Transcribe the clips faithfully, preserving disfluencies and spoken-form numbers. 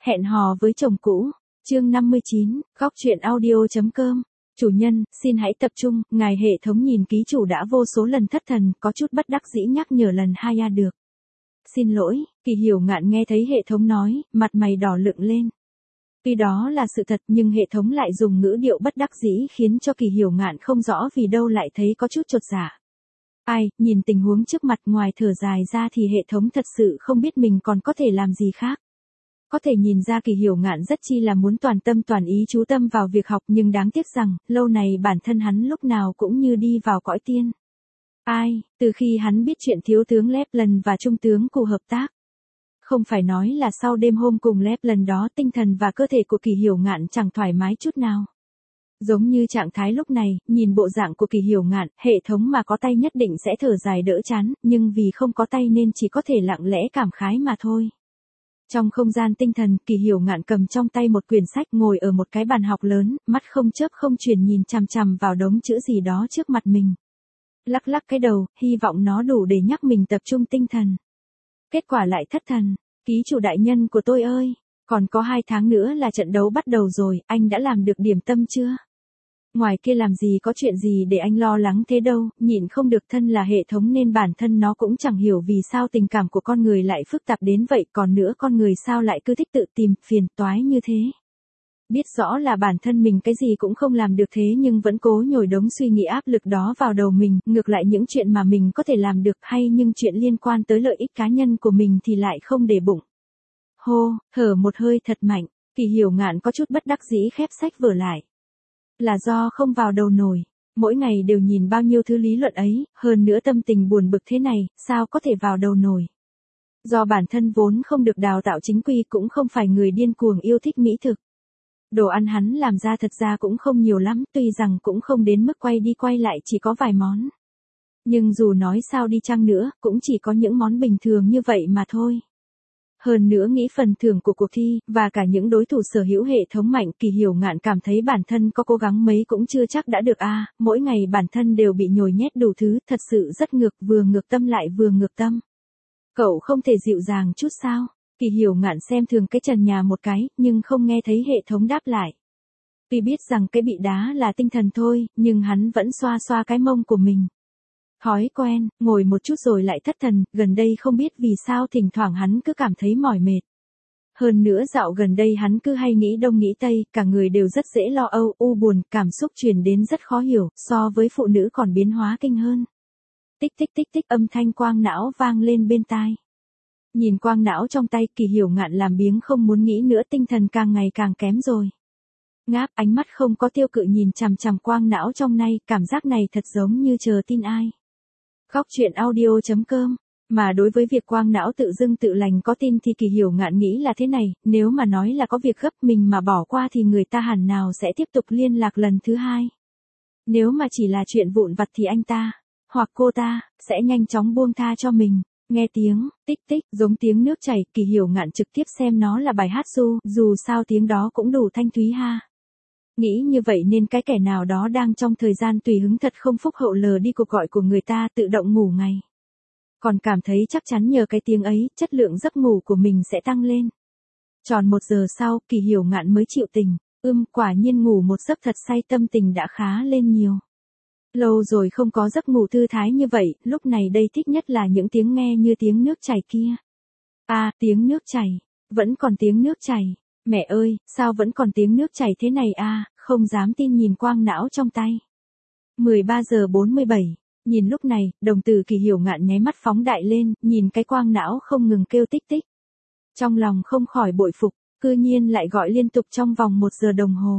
Hẹn hò với chồng cũ, chương năm mươi chín, góc truyện audio.com. Chủ nhân, xin hãy tập trung, ngài hệ thống nhìn ký chủ đã vô số lần thất thần, có chút bất đắc dĩ nhắc nhở lần hai a được. Xin lỗi, Kỳ Hiểu Ngạn nghe thấy hệ thống nói, mặt mày đỏ lựng lên. Tuy đó là sự thật nhưng hệ thống lại dùng ngữ điệu bất đắc dĩ khiến cho Kỳ Hiểu Ngạn không rõ vì đâu lại thấy có chút chột dạ. Ai, nhìn tình huống trước mặt ngoài thở dài ra thì hệ thống thật sự không biết mình còn có thể làm gì khác. Có thể nhìn ra Kỳ Hiểu Ngạn rất chi là muốn toàn tâm toàn ý chú tâm vào việc học nhưng đáng tiếc rằng, lâu này bản thân hắn lúc nào cũng như đi vào cõi tiên. Ai, từ khi hắn biết chuyện thiếu tướng Lapland và trung tướng Cù hợp tác. Không phải nói là sau đêm hôm cùng Lapland đó tinh thần và cơ thể của Kỳ Hiểu Ngạn chẳng thoải mái chút nào. Giống như trạng thái lúc này, nhìn bộ dạng của Kỳ Hiểu Ngạn, hệ thống mà có tay nhất định sẽ thở dài đỡ chán, nhưng vì không có tay nên chỉ có thể lặng lẽ cảm khái mà thôi. Trong không gian tinh thần, Kỳ Hiểu Ngạn cầm trong tay một quyển sách ngồi ở một cái bàn học lớn, mắt không chớp không chuyển nhìn chằm chằm vào đống chữ gì đó trước mặt mình. Lắc lắc cái đầu, hy vọng nó đủ để nhắc mình tập trung tinh thần. Kết quả lại thất thần. Ký chủ đại nhân của tôi ơi, còn có hai tháng nữa là trận đấu bắt đầu rồi, anh đã làm được điểm tâm chưa? Ngoài kia làm gì có chuyện gì để anh lo lắng thế đâu, nhịn không được, thân là hệ thống nên bản thân nó cũng chẳng hiểu vì sao tình cảm của con người lại phức tạp đến vậy, còn nữa con người sao lại cứ thích tự tìm phiền toái như thế. Biết rõ là bản thân mình cái gì cũng không làm được thế nhưng vẫn cố nhồi đống suy nghĩ áp lực đó vào đầu mình, ngược lại những chuyện mà mình có thể làm được hay nhưng chuyện liên quan tới lợi ích cá nhân của mình thì lại không để bụng. Hô, thở một hơi thật mạnh, Kỳ Hiểu Ngạn có chút bất đắc dĩ khép sách vở lại. Là do không vào đầu nổi, mỗi ngày đều nhìn bao nhiêu thứ lý luận ấy, hơn nữa tâm tình buồn bực thế này, sao có thể vào đầu nổi. Do bản thân vốn không được đào tạo chính quy cũng không phải người điên cuồng yêu thích mỹ thực. Đồ ăn hắn làm ra thật ra cũng không nhiều lắm, tuy rằng cũng không đến mức quay đi quay lại chỉ có vài món. Nhưng dù nói sao đi chăng nữa, cũng chỉ có những món bình thường như vậy mà thôi. Hơn nữa nghĩ phần thưởng của cuộc thi, và cả những đối thủ sở hữu hệ thống mạnh, Kỳ Hiểu Ngạn cảm thấy bản thân có cố gắng mấy cũng chưa chắc đã được a à, mỗi ngày bản thân đều bị nhồi nhét đủ thứ, thật sự rất ngược, vừa ngược tâm lại vừa ngược tâm. Cậu không thể dịu dàng chút sao? Kỳ Hiểu Ngạn xem thường cái trần nhà một cái, nhưng không nghe thấy hệ thống đáp lại. Tuy biết rằng cái bị đá là tinh thần thôi, nhưng hắn vẫn xoa xoa cái mông của mình. Thói quen, ngồi một chút rồi lại thất thần, gần đây không biết vì sao thỉnh thoảng hắn cứ cảm thấy mỏi mệt. Hơn nữa dạo gần đây hắn cứ hay nghĩ đông nghĩ tây, cả người đều rất dễ lo âu, u buồn, cảm xúc truyền đến rất khó hiểu, so với phụ nữ còn biến hóa kinh hơn. Tích tích tích tích âm thanh quang não vang lên bên tai. Nhìn quang não trong tay, Kỳ Hiểu Ngạn làm biếng không muốn nghĩ nữa, tinh thần càng ngày càng kém rồi. Ngáp, ánh mắt không có tiêu cự nhìn chằm chằm quang não trong nay, cảm giác này thật giống như chờ tin ai. Góc truyện audio.com. Mà đối với việc quang não tự dưng tự lành có tin thì Kỳ Hiểu Ngạn nghĩ là thế này, nếu mà nói là có việc gấp mình mà bỏ qua thì người ta hẳn nào sẽ tiếp tục liên lạc lần thứ hai. Nếu mà chỉ là chuyện vụn vặt thì anh ta, hoặc cô ta, sẽ nhanh chóng buông tha cho mình. Nghe tiếng, tích tích, giống tiếng nước chảy, Kỳ Hiểu Ngạn trực tiếp xem nó là bài hát ru, dù sao tiếng đó cũng đủ thanh thúy ha. Nghĩ như vậy nên cái kẻ nào đó đang trong thời gian tùy hứng thật không phúc hậu lờ đi cuộc gọi của người ta tự động ngủ ngay. Còn cảm thấy chắc chắn nhờ cái tiếng ấy, chất lượng giấc ngủ của mình sẽ tăng lên. Tròn một giờ sau, Kỳ Hiểu Ngạn mới chịu tình, ưm, quả nhiên ngủ một giấc thật say, tâm tình đã khá lên nhiều. Lâu rồi không có giấc ngủ thư thái như vậy, lúc này đây thích nhất là những tiếng nghe như tiếng nước chảy kia. À, tiếng nước chảy, vẫn còn tiếng nước chảy. Mẹ ơi, sao vẫn còn tiếng nước chảy thế này à, không dám tin nhìn quang não trong tay. mười ba giờ bốn mươi bảy, nhìn lúc này, đồng tử Kỳ Hiểu Ngạn nháy mắt phóng đại lên, nhìn cái quang não không ngừng kêu tích tích. Trong lòng không khỏi bội phục, cư nhiên lại gọi liên tục trong vòng một giờ đồng hồ.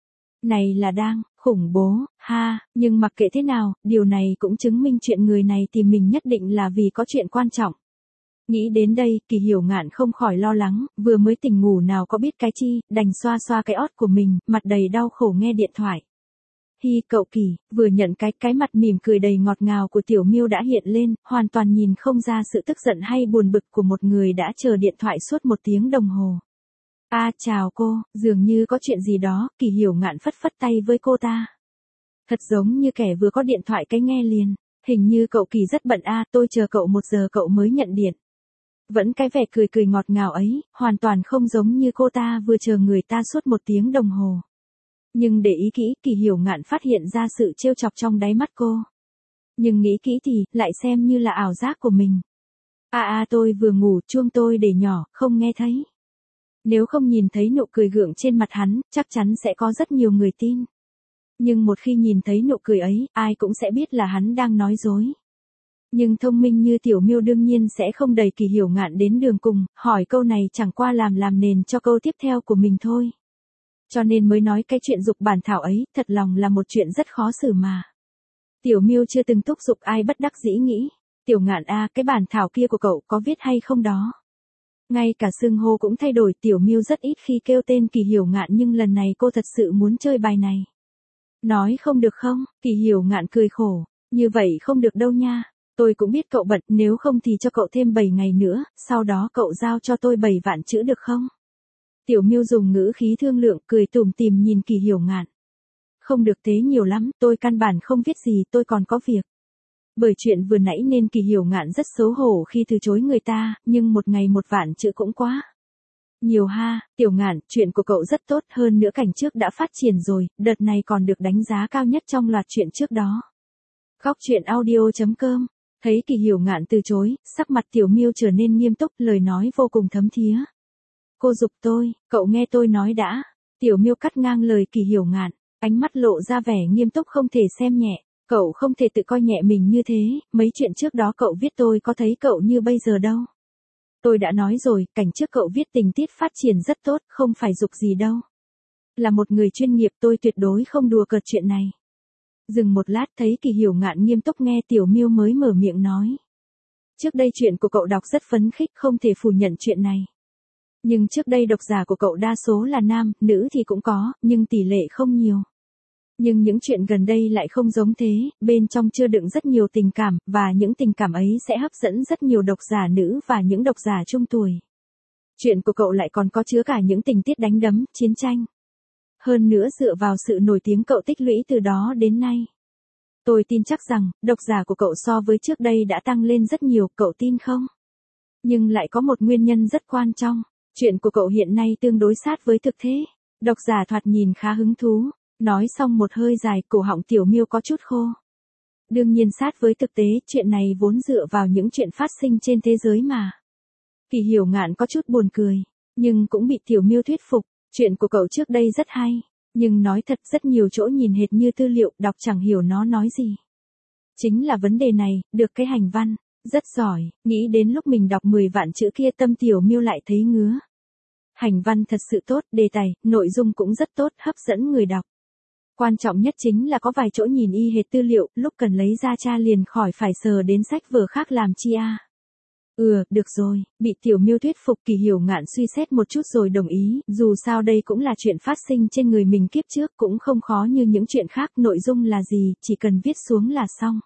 Này là đang, khủng bố, ha, nhưng mặc kệ thế nào, điều này cũng chứng minh chuyện người này tìm mình nhất định là vì có chuyện quan trọng. Nghĩ đến đây, Kỳ Hiểu Ngạn không khỏi lo lắng, vừa mới tỉnh ngủ nào có biết cái chi, đành xoa xoa cái ót của mình, mặt đầy đau khổ nghe điện thoại. Hi cậu Kỳ, vừa nhận cái cái mặt mỉm cười đầy ngọt ngào của Tiểu Miêu đã hiện lên, hoàn toàn nhìn không ra sự tức giận hay buồn bực của một người đã chờ điện thoại suốt một tiếng đồng hồ. A à, chào cô, dường như có chuyện gì đó, Kỳ Hiểu Ngạn phất phất tay với cô ta. Thật giống như kẻ vừa có điện thoại cái nghe liền, hình như cậu Kỳ rất bận a à, tôi chờ cậu một giờ cậu mới nhận điện. Vẫn cái vẻ cười cười ngọt ngào ấy, hoàn toàn không giống như cô ta vừa chờ người ta suốt một tiếng đồng hồ. Nhưng để ý kỹ, Kỳ Hiểu Ngạn phát hiện ra sự trêu chọc trong đáy mắt cô. Nhưng nghĩ kỹ thì, lại xem như là ảo giác của mình. À à tôi vừa ngủ, chuông tôi để nhỏ, không nghe thấy. Nếu không nhìn thấy nụ cười gượng trên mặt hắn, chắc chắn sẽ có rất nhiều người tin. Nhưng một khi nhìn thấy nụ cười ấy, ai cũng sẽ biết là hắn đang nói dối. Nhưng thông minh như Tiểu Miêu đương nhiên sẽ không đẩy Kỳ Hiểu Ngạn đến đường cùng, hỏi câu này chẳng qua làm làm nền cho câu tiếp theo của mình thôi. Cho nên mới nói cái chuyện dục bản thảo ấy, thật lòng là một chuyện rất khó xử mà. Tiểu Miêu chưa từng thúc giục ai bất đắc dĩ nghĩ, Tiểu Ngạn a, cái bản thảo kia của cậu có viết hay không đó? Ngay cả xưng hô cũng thay đổi, Tiểu Miêu rất ít khi kêu tên Kỳ Hiểu Ngạn nhưng lần này cô thật sự muốn chơi bài này. Nói không được không? Kỳ Hiểu Ngạn cười khổ, như vậy không được đâu nha. Tôi cũng biết cậu bận, nếu không thì cho cậu thêm bảy ngày nữa, sau đó cậu giao cho tôi bảy vạn chữ được không? Tiểu Miêu dùng ngữ khí thương lượng, cười tủm tỉm nhìn Kỳ Hiểu Ngạn. Không được thế nhiều lắm, tôi căn bản không viết gì, tôi còn có việc. Bởi chuyện vừa nãy nên Kỳ Hiểu Ngạn rất xấu hổ khi từ chối người ta, nhưng một ngày một vạn chữ cũng quá nhiều ha. Tiểu Ngạn, chuyện của cậu rất tốt, hơn nữa cảnh trước đã phát triển rồi, đợt này còn được đánh giá cao nhất trong loạt chuyện trước đó. Góc truyện audio chấm com. Thấy Kỳ Hiểu Ngạn từ chối, sắc mặt Tiểu Miêu trở nên nghiêm túc, lời nói vô cùng thấm thía. Cô giục tôi, cậu nghe tôi nói đã. Tiểu Miêu cắt ngang lời Kỳ Hiểu Ngạn, ánh mắt lộ ra vẻ nghiêm túc không thể xem nhẹ. Cậu không thể tự coi nhẹ mình như thế, mấy chuyện trước đó cậu viết tôi có thấy cậu như bây giờ đâu. Tôi đã nói rồi, cảnh trước cậu viết tình tiết phát triển rất tốt, không phải giục gì đâu. Là một người chuyên nghiệp tôi tuyệt đối không đùa cợt chuyện này. Dừng một lát thấy Kỳ Hiểu Ngạn nghiêm túc nghe Tiểu Miêu mới mở miệng nói. Trước đây chuyện của cậu đọc rất phấn khích, không thể phủ nhận chuyện này. Nhưng trước đây độc giả của cậu đa số là nam, nữ thì cũng có, nhưng tỷ lệ không nhiều. Nhưng những chuyện gần đây lại không giống thế, bên trong chứa đựng rất nhiều tình cảm, và những tình cảm ấy sẽ hấp dẫn rất nhiều độc giả nữ và những độc giả trung tuổi. Chuyện của cậu lại còn có chứa cả những tình tiết đánh đấm, chiến tranh. Hơn nữa dựa vào sự nổi tiếng cậu tích lũy từ đó đến nay. Tôi tin chắc rằng, độc giả của cậu so với trước đây đã tăng lên rất nhiều, cậu tin không? Nhưng lại có một nguyên nhân rất quan trọng, chuyện của cậu hiện nay tương đối sát với thực thế. Độc giả thoạt nhìn khá hứng thú. Nói xong một hơi dài, cổ họng Tiểu Miêu có chút khô. Đương nhiên sát với thực tế, chuyện này vốn dựa vào những chuyện phát sinh trên thế giới mà. Kỳ Hiểu Ngạn có chút buồn cười, nhưng cũng bị Tiểu Miêu thuyết phục. Chuyện của cậu trước đây rất hay, nhưng nói thật rất nhiều chỗ nhìn hệt như tư liệu, đọc chẳng hiểu nó nói gì. Chính là vấn đề này, được cái hành văn, rất giỏi, nghĩ đến lúc mình đọc mười vạn chữ kia tâm Tiểu Miêu lại thấy ngứa. Hành văn thật sự tốt, đề tài, nội dung cũng rất tốt, hấp dẫn người đọc. Quan trọng nhất chính là có vài chỗ nhìn y hệt tư liệu, lúc cần lấy ra tra liền khỏi phải sờ đến sách vở khác làm chi a. Ừ, được rồi, bị Tiểu Miêu thuyết phục Kỳ Hiểu Ngạn suy xét một chút rồi đồng ý, dù sao đây cũng là chuyện phát sinh trên người mình kiếp trước cũng không khó như những chuyện khác, nội dung là gì, chỉ cần viết xuống là xong.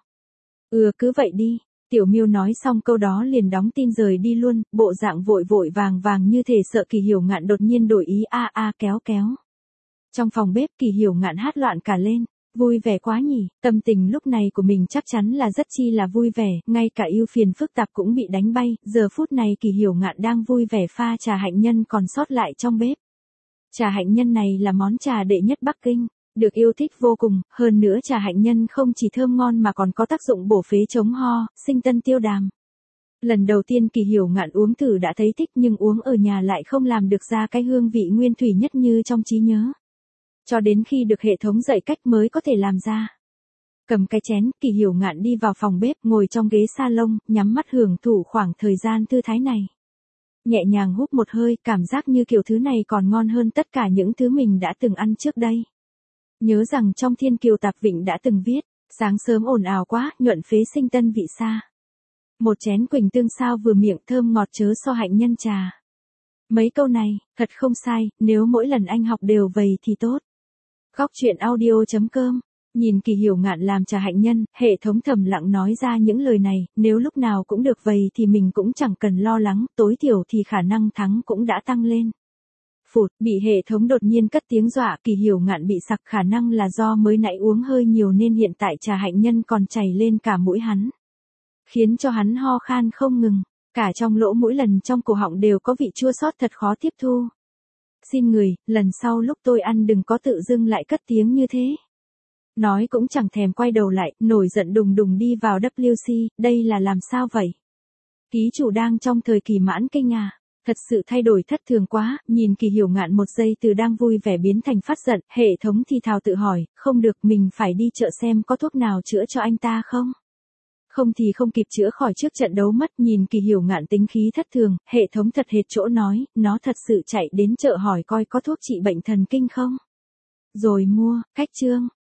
Ừ, cứ vậy đi. Tiểu Miêu nói xong câu đó liền đóng tin rời đi luôn, bộ dạng vội vội vàng vàng như thể sợ Kỳ Hiểu Ngạn đột nhiên đổi ý a a kéo kéo. Trong phòng bếp Kỳ Hiểu Ngạn hát loạn cả lên, vui vẻ quá nhỉ, tâm tình lúc này của mình chắc chắn là rất chi là vui vẻ, ngay cả ưu phiền phức tạp cũng bị đánh bay, giờ phút này Kỳ Hiểu Ngạn đang vui vẻ pha trà hạnh nhân còn sót lại trong bếp. Trà hạnh nhân này là món trà đệ nhất Bắc Kinh, được yêu thích vô cùng, hơn nữa trà hạnh nhân không chỉ thơm ngon mà còn có tác dụng bổ phế chống ho, sinh tân tiêu đàm. Lần đầu tiên Kỳ Hiểu Ngạn uống thử đã thấy thích nhưng uống ở nhà lại không làm được ra cái hương vị nguyên thủy nhất như trong trí nhớ. Cho đến khi được hệ thống dạy cách mới có thể làm ra. Cầm cái chén, Kỳ Hiểu Ngạn đi vào phòng bếp, ngồi trong ghế salon, nhắm mắt hưởng thụ khoảng thời gian thư thái này. Nhẹ nhàng hút một hơi, cảm giác như kiểu thứ này còn ngon hơn tất cả những thứ mình đã từng ăn trước đây. Nhớ rằng trong Thiên Kiều Tạp Vịnh đã từng viết, sáng sớm ồn ào quá, nhuận phế sinh tân vị xa. Một chén quỳnh tương sao vừa miệng thơm ngọt chớ so hạnh nhân trà. Mấy câu này, thật không sai, nếu mỗi lần anh học đều vậy thì tốt. Góc truyện audio chấm com. Nhìn Kỳ Hiểu Ngạn làm trà hạnh nhân, hệ thống thầm lặng nói ra những lời này, nếu lúc nào cũng được vậy thì mình cũng chẳng cần lo lắng, tối thiểu thì khả năng thắng cũng đã tăng lên. Phụt, bị hệ thống đột nhiên cất tiếng dọa, Kỳ Hiểu Ngạn bị sặc, khả năng là do mới nãy uống hơi nhiều nên hiện tại trà hạnh nhân còn chảy lên cả mũi hắn. Khiến cho hắn ho khan không ngừng. Cả trong lỗ mũi lần trong cổ họng đều có vị chua xót thật khó tiếp thu. Xin người, lần sau lúc tôi ăn đừng có tự dưng lại cất tiếng như thế. Nói cũng chẳng thèm quay đầu lại, nổi giận đùng đùng đi vào W C, đây là làm sao vậy? Ký chủ đang trong thời kỳ mãn kinh à? Thật sự thay đổi thất thường quá, nhìn Kỳ Hiểu Ngạn một giây từ đang vui vẻ biến thành phát giận, hệ thống thì thào tự hỏi, không được mình phải đi chợ xem có thuốc nào chữa cho anh ta không? Không thì không kịp chữa khỏi trước trận đấu mất, nhìn Kỳ Hiểu Ngạn tính khí thất thường, hệ thống thật hệt chỗ nói, nó thật sự chạy đến chợ hỏi coi có thuốc trị bệnh thần kinh không? Rồi mua, cách chương.